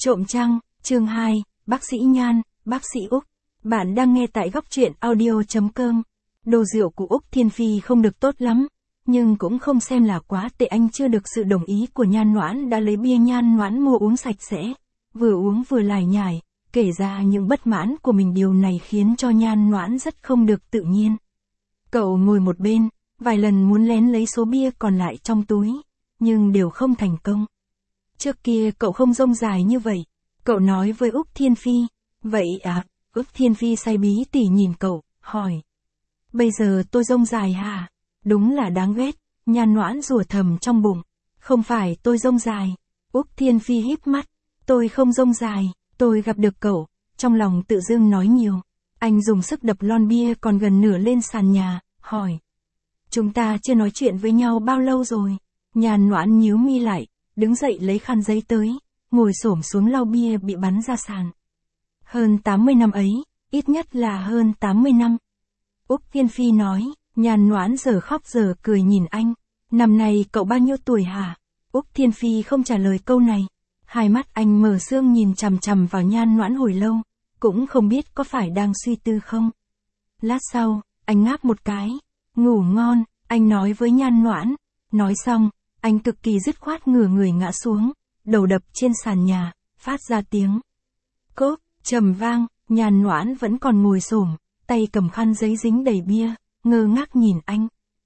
Trộm trăng, chương 2, bác sĩ Nhan, bác sĩ Úc. Bạn đang nghe tại góc truyện audio.com. Đồ rượu của Úc Thiên Phi không được tốt lắm, nhưng cũng không xem là quá tệ. Anh chưa được sự đồng ý của Nhan Noãn đã lấy bia Nhan Noãn mua uống sạch sẽ, vừa uống vừa lải nhải, kể ra những bất mãn của mình. Điều này khiến cho Nhan Noãn rất không được tự nhiên. Cậu ngồi một bên, vài lần muốn lén lấy số bia còn lại trong túi, nhưng đều không thành công. Trước kia cậu không rông dài như vậy. Cậu nói với Úc Thiên Phi. Vậy à? Úc Thiên Phi say bí tỉ nhìn cậu, hỏi. Bây giờ tôi rông dài hả? Đúng là đáng ghét. Nhan Noãn rủa thầm trong bụng. Không phải tôi rông dài. Úc Thiên Phi híp mắt. Tôi không rông dài, tôi gặp được cậu. Trong lòng tự dưng nói nhiều. Anh dùng sức đập lon bia còn gần nửa lên sàn nhà, hỏi. Chúng ta chưa nói chuyện với nhau bao lâu rồi? Nhan Noãn nhíu mi lại, đứng dậy lấy khăn giấy tới, ngồi xổm xuống lau bia bị bắn ra sàn. Hơn 80 năm ấy, ít nhất là hơn 80 năm. Úc Thiên Phi nói. Nhan Noãn giờ khóc giờ cười nhìn anh. Năm nay cậu bao nhiêu tuổi hả? Úc Thiên Phi không trả lời câu này. Hai mắt anh mở sương nhìn chằm chằm vào Nhan Noãn hồi lâu, cũng không biết có phải đang suy tư không. Lát sau, anh ngáp một cái. Ngủ ngon, anh nói với Nhan Noãn. Nói xong, anh cực kỳ dứt khoát ngửa người ngã xuống, đầu đập trên sàn nhà, phát ra tiếng cốp trầm vang. Nhan Noãn vẫn còn ngồi xổm, tay cầm khăn giấy dính đầy bia, ngơ ngác nhìn anh.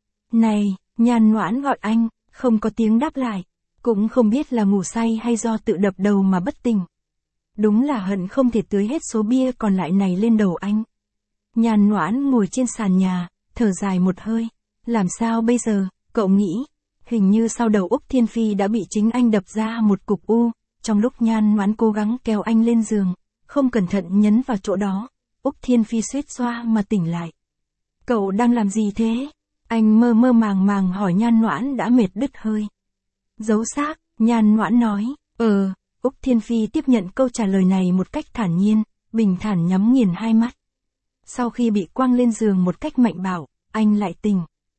Này, Nhan Noãn gọi anh, không có tiếng đáp lại, cũng không biết là ngủ say hay do tự đập đầu mà bất tỉnh. Đúng là hận không thể tưới hết số bia còn lại này lên đầu anh. Nhan Noãn ngồi trên sàn nhà, thở dài một hơi. Làm sao bây giờ, cậu nghĩ? Hình như sau đầu Úc Thiên Phi đã bị chính anh đập ra một cục u. Trong lúc Nhan Noãn cố gắng kéo anh lên giường, không cẩn thận nhấn vào chỗ đó, Úc Thiên Phi suýt xoa mà tỉnh lại. Cậu đang làm gì thế? Anh mơ mơ màng màng hỏi. Nhan Noãn đã mệt đứt hơi. Giấu xác, Nhan Noãn nói. Úc Thiên Phi tiếp nhận câu trả lời này một cách thản nhiên, bình thản nhắm nghiền hai mắt. Sau khi bị quăng lên giường một cách mạnh bạo, anh lại tỉnh.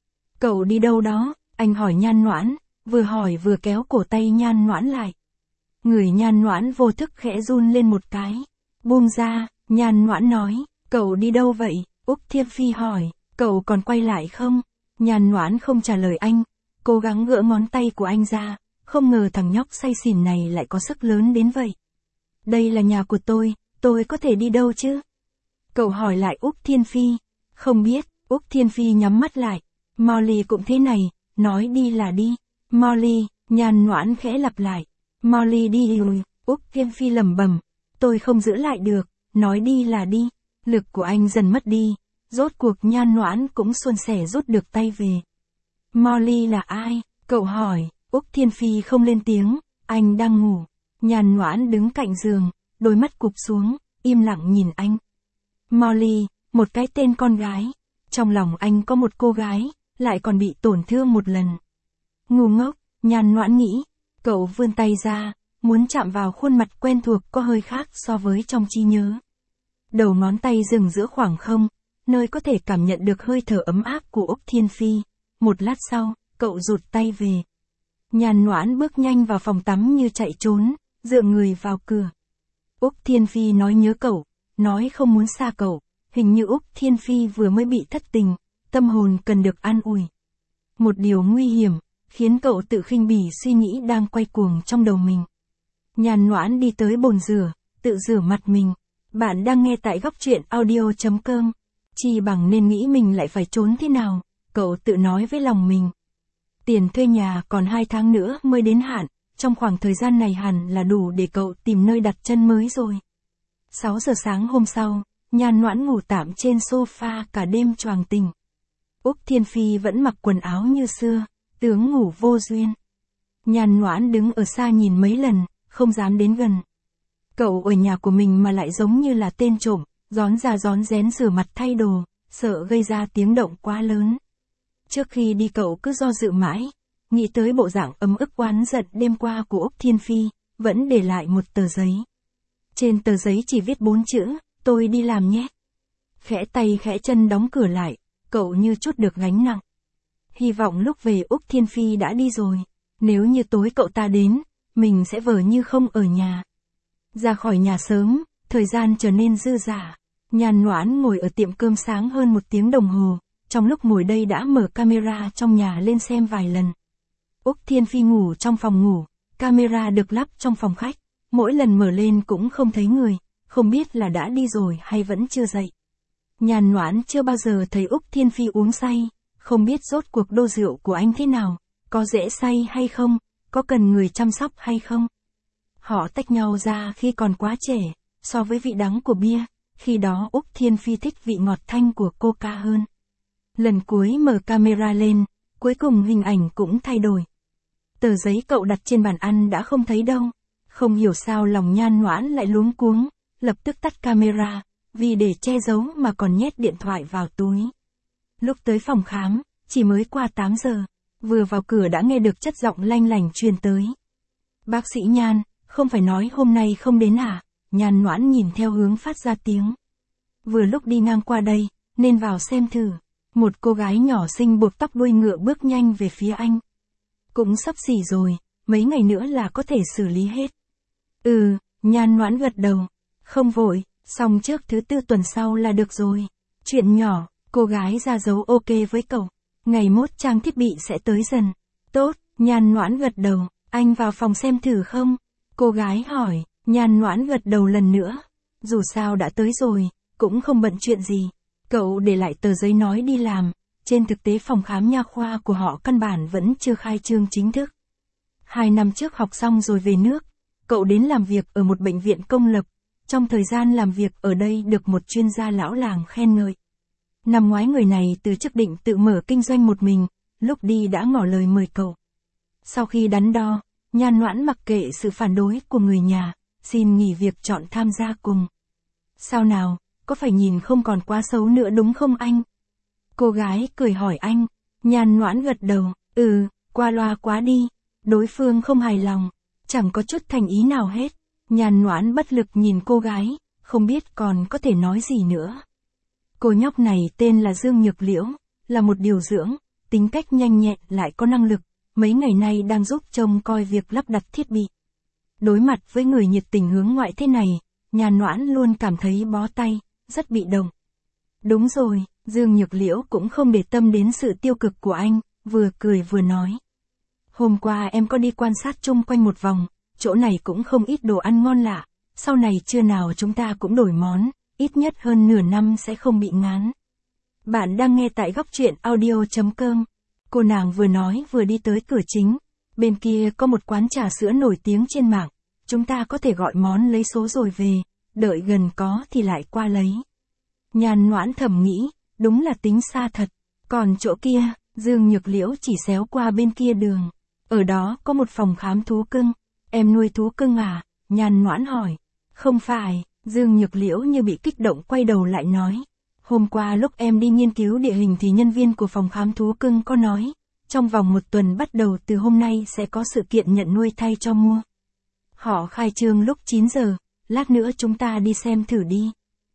Cậu đi đâu đó? Anh hỏi Nhan Noãn, vừa hỏi vừa kéo cổ tay Nhan Noãn lại. Người Nhan Noãn vô thức khẽ run lên một cái. Buông ra, Nhan Noãn nói. Cậu đi đâu vậy? Úc Thiên Phi hỏi. Cậu còn quay lại không? Nhan Noãn không trả lời anh, cố gắng gỡ ngón tay của anh ra. Không ngờ thằng nhóc say xỉn này lại có sức lớn đến vậy. Đây là nhà của tôi có thể đi đâu chứ? Cậu hỏi lại Úc Thiên Phi. Không biết. Úc Thiên Phi nhắm mắt lại. Molly cũng thế này, nói đi là đi. Molly, Nhan Noãn khẽ lặp lại. Molly đi rồi. Úc Thiên Phi lẩm bẩm. Tôi không giữ lại được, nói đi là đi. Lực của anh dần mất đi, rốt cuộc Nhan Noãn cũng suôn sẻ rút được tay về. Molly là ai? Cậu hỏi. Úc Thiên Phi không lên tiếng, anh đang ngủ. Nhan Noãn đứng cạnh giường, đôi mắt cụp xuống, im lặng nhìn anh. Molly, một cái tên con gái. Trong lòng anh có một cô gái, lại còn bị tổn thương một lần. Ngu ngốc, Nhan Noãn nghĩ. Cậu vươn tay ra, muốn chạm vào khuôn mặt quen thuộc có hơi khác so với trong trí nhớ. Đầu ngón tay dừng giữa khoảng không, nơi có thể cảm nhận được hơi thở ấm áp của Úc Thiên Phi. Một lát sau, cậu rụt tay về. Nhan Noãn bước nhanh vào phòng tắm như chạy trốn, dựa người vào cửa. Úc Thiên Phi nói nhớ cậu, nói không muốn xa cậu. Hình như Úc Thiên Phi vừa mới bị thất tình, tâm hồn cần được an ủi. Một điều nguy hiểm, khiến cậu tự khinh bỉ suy nghĩ đang quay cuồng trong đầu mình. Nhan Noãn đi tới bồn rửa, tự rửa mặt mình. Bạn đang nghe tại góc truyện audio.com. Chi bằng nên nghĩ mình lại phải trốn thế nào, cậu tự nói với lòng mình. Tiền thuê nhà còn 2 tháng nữa mới đến hạn, trong khoảng thời gian này hẳn là đủ để cậu tìm nơi đặt chân mới rồi. 6 giờ sáng hôm sau, Nhan Noãn ngủ tạm trên sofa cả đêm choàng tỉnh. Úc Thiên Phi vẫn mặc quần áo như xưa, tướng ngủ vô duyên. Nhan Noãn đứng ở xa nhìn mấy lần, không dám đến gần. Cậu ở nhà của mình mà lại giống như là tên trộm, rón ra rón rén rửa mặt thay đồ, sợ gây ra tiếng động quá lớn. Trước khi đi cậu cứ do dự mãi, nghĩ tới bộ dạng ấm ức oán giận đêm qua của Úc Thiên Phi, vẫn để lại một tờ giấy. Trên tờ giấy chỉ viết 4 chữ, tôi đi làm nhé. Khẽ tay khẽ chân đóng cửa lại, cậu như trút được gánh nặng. Hy vọng lúc về Úc Thiên Phi đã đi rồi, nếu như tối cậu ta đến, mình sẽ vờ như không ở nhà. Ra khỏi nhà sớm, thời gian trở nên dư dả. Nhan Noãn ngồi ở tiệm cơm sáng hơn 1 tiếng đồng hồ, trong lúc ngồi đây đã mở camera trong nhà lên xem vài lần. Úc Thiên Phi ngủ trong phòng ngủ, camera được lắp trong phòng khách, mỗi lần mở lên cũng không thấy người, không biết là đã đi rồi hay vẫn chưa dậy. Nhan Noãn chưa bao giờ thấy Úc Thiên Phi uống say, không biết rốt cuộc đô rượu của anh thế nào, có dễ say hay không, có cần người chăm sóc hay không. Họ tách nhau ra khi còn quá trẻ, so với vị đắng của bia, khi đó Úc Thiên Phi thích vị ngọt thanh của Coca hơn. Lần cuối mở camera lên, cuối cùng hình ảnh cũng thay đổi. Tờ giấy cậu đặt trên bàn ăn đã không thấy đâu, không hiểu sao lòng Nhan Noãn lại luống cuống, lập tức tắt camera, vì để che giấu mà còn nhét điện thoại vào túi. Lúc tới phòng khám, chỉ mới qua 8 giờ, vừa vào cửa đã nghe được chất giọng lanh lảnh truyền tới. Bác sĩ Nhan, không phải nói hôm nay không đến à? Nhan Noãn nhìn theo hướng phát ra tiếng. Vừa lúc đi ngang qua đây, nên vào xem thử. Một cô gái nhỏ xinh buộc tóc đuôi ngựa bước nhanh về phía anh. Cũng sắp xỉ rồi, mấy ngày nữa là có thể xử lý hết. Nhan Noãn gật đầu. Không vội, xong trước thứ 4 tuần sau là được rồi. Chuyện nhỏ, cô gái ra dấu ok với cậu. Ngày mốt trang thiết bị sẽ tới dần. Tốt, Nhan Noãn gật đầu. Anh vào phòng xem thử không? Cô gái hỏi. Nhan Noãn gật đầu lần nữa. Dù sao đã tới rồi, cũng không bận chuyện gì. Cậu để lại tờ giấy nói đi làm. Trên thực tế phòng khám nha khoa của họ căn bản vẫn chưa khai trương chính thức. 2 năm trước học xong rồi về nước. Cậu đến làm việc ở một bệnh viện công lập. Trong thời gian làm việc ở đây được một chuyên gia lão làng khen ngợi. Năm ngoái người này từ chức định tự mở kinh doanh một mình, lúc đi đã ngỏ lời mời cậu. Sau khi đắn đo, Nhan Noãn mặc kệ sự phản đối của người nhà, xin nghỉ việc chọn tham gia cùng. Sao nào, có phải nhìn không còn quá xấu nữa đúng không anh? Cô gái cười hỏi anh. Nhan Noãn gật đầu. Qua loa quá đi. Đối phương không hài lòng, chẳng có chút thành ý nào hết. Nhan Noãn bất lực nhìn cô gái, không biết còn có thể nói gì nữa. Cô nhóc này tên là Dương Nhược Liễu, là một điều dưỡng, tính cách nhanh nhẹn lại có năng lực, mấy ngày nay đang giúp trông coi việc lắp đặt thiết bị. Đối mặt với người nhiệt tình hướng ngoại thế này, Nhan Noãn luôn cảm thấy bó tay, rất bị động. Đúng rồi, Dương Nhược Liễu cũng không để tâm đến sự tiêu cực của anh, vừa cười vừa nói. Hôm qua em có đi quan sát chung quanh một vòng, chỗ này cũng không ít đồ ăn ngon lạ, sau này trưa nào chúng ta cũng đổi món, ít nhất hơn nửa năm sẽ không bị ngán. Bạn đang nghe tại góc truyện audio.com. Cô nàng vừa nói vừa đi tới cửa chính, bên kia có một quán trà sữa nổi tiếng trên mạng, chúng ta có thể gọi món lấy số rồi về, đợi gần có thì lại qua lấy. Nhan Noãn thầm nghĩ, đúng là tính xa thật, còn chỗ kia, Dương Nhược Liễu chỉ xéo qua bên kia đường. Ở đó có một phòng khám thú cưng. Em nuôi thú cưng à? Nhan Noãn hỏi. Không phải, Dương Nhược Liễu như bị kích động quay đầu lại nói. Hôm qua lúc em đi nghiên cứu địa hình thì nhân viên của phòng khám thú cưng có nói, trong vòng 1 tuần bắt đầu từ hôm nay sẽ có sự kiện nhận nuôi thay cho mua. Họ khai trương lúc 9 giờ, lát nữa chúng ta đi xem thử đi.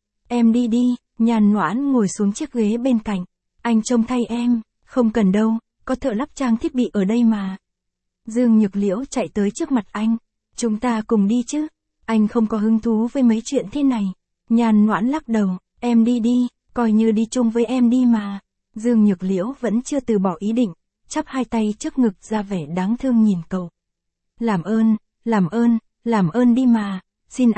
Em đi đi, Nhan Noãn ngồi xuống chiếc ghế bên cạnh. Anh trông thay em, không cần đâu, có thợ lắp trang thiết bị ở đây mà. Dương Nhược Liễu chạy tới trước mặt anh. Chúng ta cùng đi chứ, anh không có hứng thú với mấy chuyện thế này. Nhan Noãn lắc đầu, em đi đi, coi như đi chung với em đi mà. Dương Nhược Liễu vẫn chưa từ bỏ ý định, chắp hai tay trước ngực ra vẻ đáng thương nhìn cậu. Làm ơn, làm ơn đi mà, xin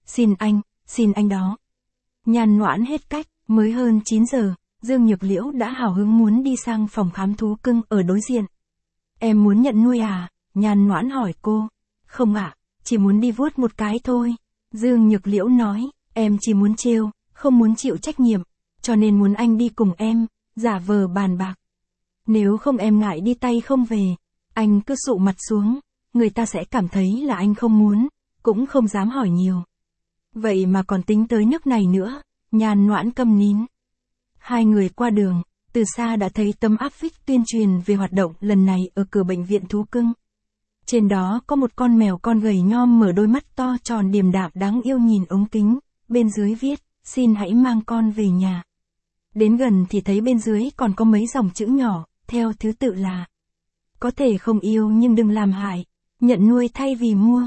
anh đó. Nhan Noãn hết cách, mới hơn 9 giờ, Dương Nhược Liễu đã hào hứng muốn đi sang phòng khám thú cưng ở đối diện. Em muốn nhận nuôi à? Nhan Noãn hỏi cô. Không ạ, chỉ muốn đi vuốt một cái thôi. Dương Nhược Liễu nói, em chỉ muốn trêu, không muốn chịu trách nhiệm, cho nên muốn anh đi cùng em, giả vờ bàn bạc. Nếu không em ngại đi tay không về, anh cứ sụ mặt xuống, người ta sẽ cảm thấy là anh không muốn, cũng không dám hỏi nhiều. Vậy mà còn tính tới nước này nữa, Nhan Noãn câm nín. Hai người qua đường, từ xa đã thấy tấm áp phích tuyên truyền về hoạt động lần này ở cửa bệnh viện thú cưng. Trên đó có một con mèo con gầy nhom mở đôi mắt to tròn điềm đạm đáng yêu nhìn ống kính, bên dưới viết, xin hãy mang con về nhà. Đến gần thì thấy bên dưới còn có mấy dòng chữ nhỏ, theo thứ tự là: có thể không yêu nhưng đừng làm hại, nhận nuôi thay vì mua,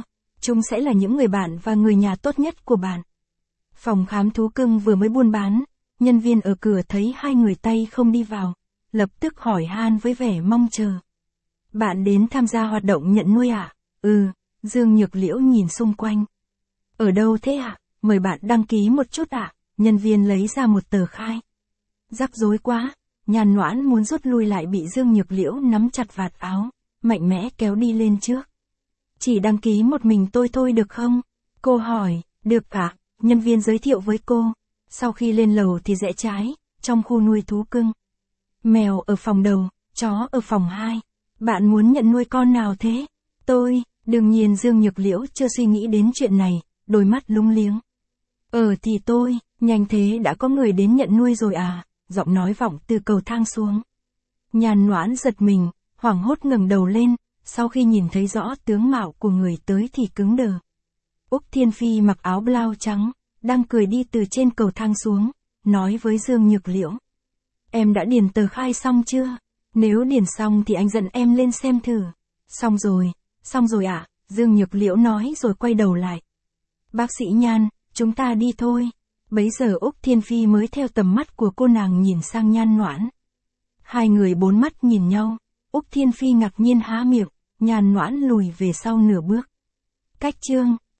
Chúng sẽ là những người bạn và người nhà tốt nhất của bạn. Phòng khám thú cưng vừa mới buôn bán, nhân viên ở cửa thấy hai người Tây không đi vào, lập tức hỏi han với vẻ mong chờ. Bạn đến tham gia hoạt động nhận nuôi à? Ừ, Dương Nhược Liễu nhìn xung quanh. Ở đâu thế ạ? Mời bạn đăng ký một chút ạ. Nhân viên lấy ra một tờ khai. Rắc rối quá, Nhan Noãn muốn rút lui lại bị Dương Nhược Liễu nắm chặt vạt áo, mạnh mẽ kéo đi lên trước. Chỉ đăng ký một mình tôi thôi được không? Cô hỏi, được ạ, nhân viên giới thiệu với cô. Sau khi lên lầu thì rẽ trái, trong khu nuôi thú cưng. Mèo ở phòng đầu, chó ở phòng 2. Bạn muốn nhận nuôi con nào thế? Tôi, đương nhiên Dương Nhược Liễu chưa suy nghĩ đến chuyện này, đôi mắt lúng liếng. Thì tôi, nhanh thế đã có người đến nhận nuôi rồi à? Giọng nói vọng từ cầu thang xuống. Nhan Noãn giật mình, hoảng hốt ngẩng đầu lên, sau khi nhìn thấy rõ tướng mạo của người tới thì cứng đờ. Úc Thiên Phi mặc áo blau trắng, đang cười đi từ trên cầu thang xuống, nói với Dương Nhược Liễu. Em đã điền tờ khai xong chưa? Nếu điền xong thì anh dẫn em lên xem thử. Xong rồi ạ, Dương Nhược Liễu nói rồi quay đầu lại. Bác sĩ Nhan, chúng ta đi thôi. Bấy giờ Úc Thiên Phi mới theo tầm mắt của cô nàng nhìn sang Nhan Noãn. Hai người bốn mắt nhìn nhau, Úc Thiên Phi ngạc nhiên há miệng, Nhan Noãn lùi về sau nửa bước. Cách chương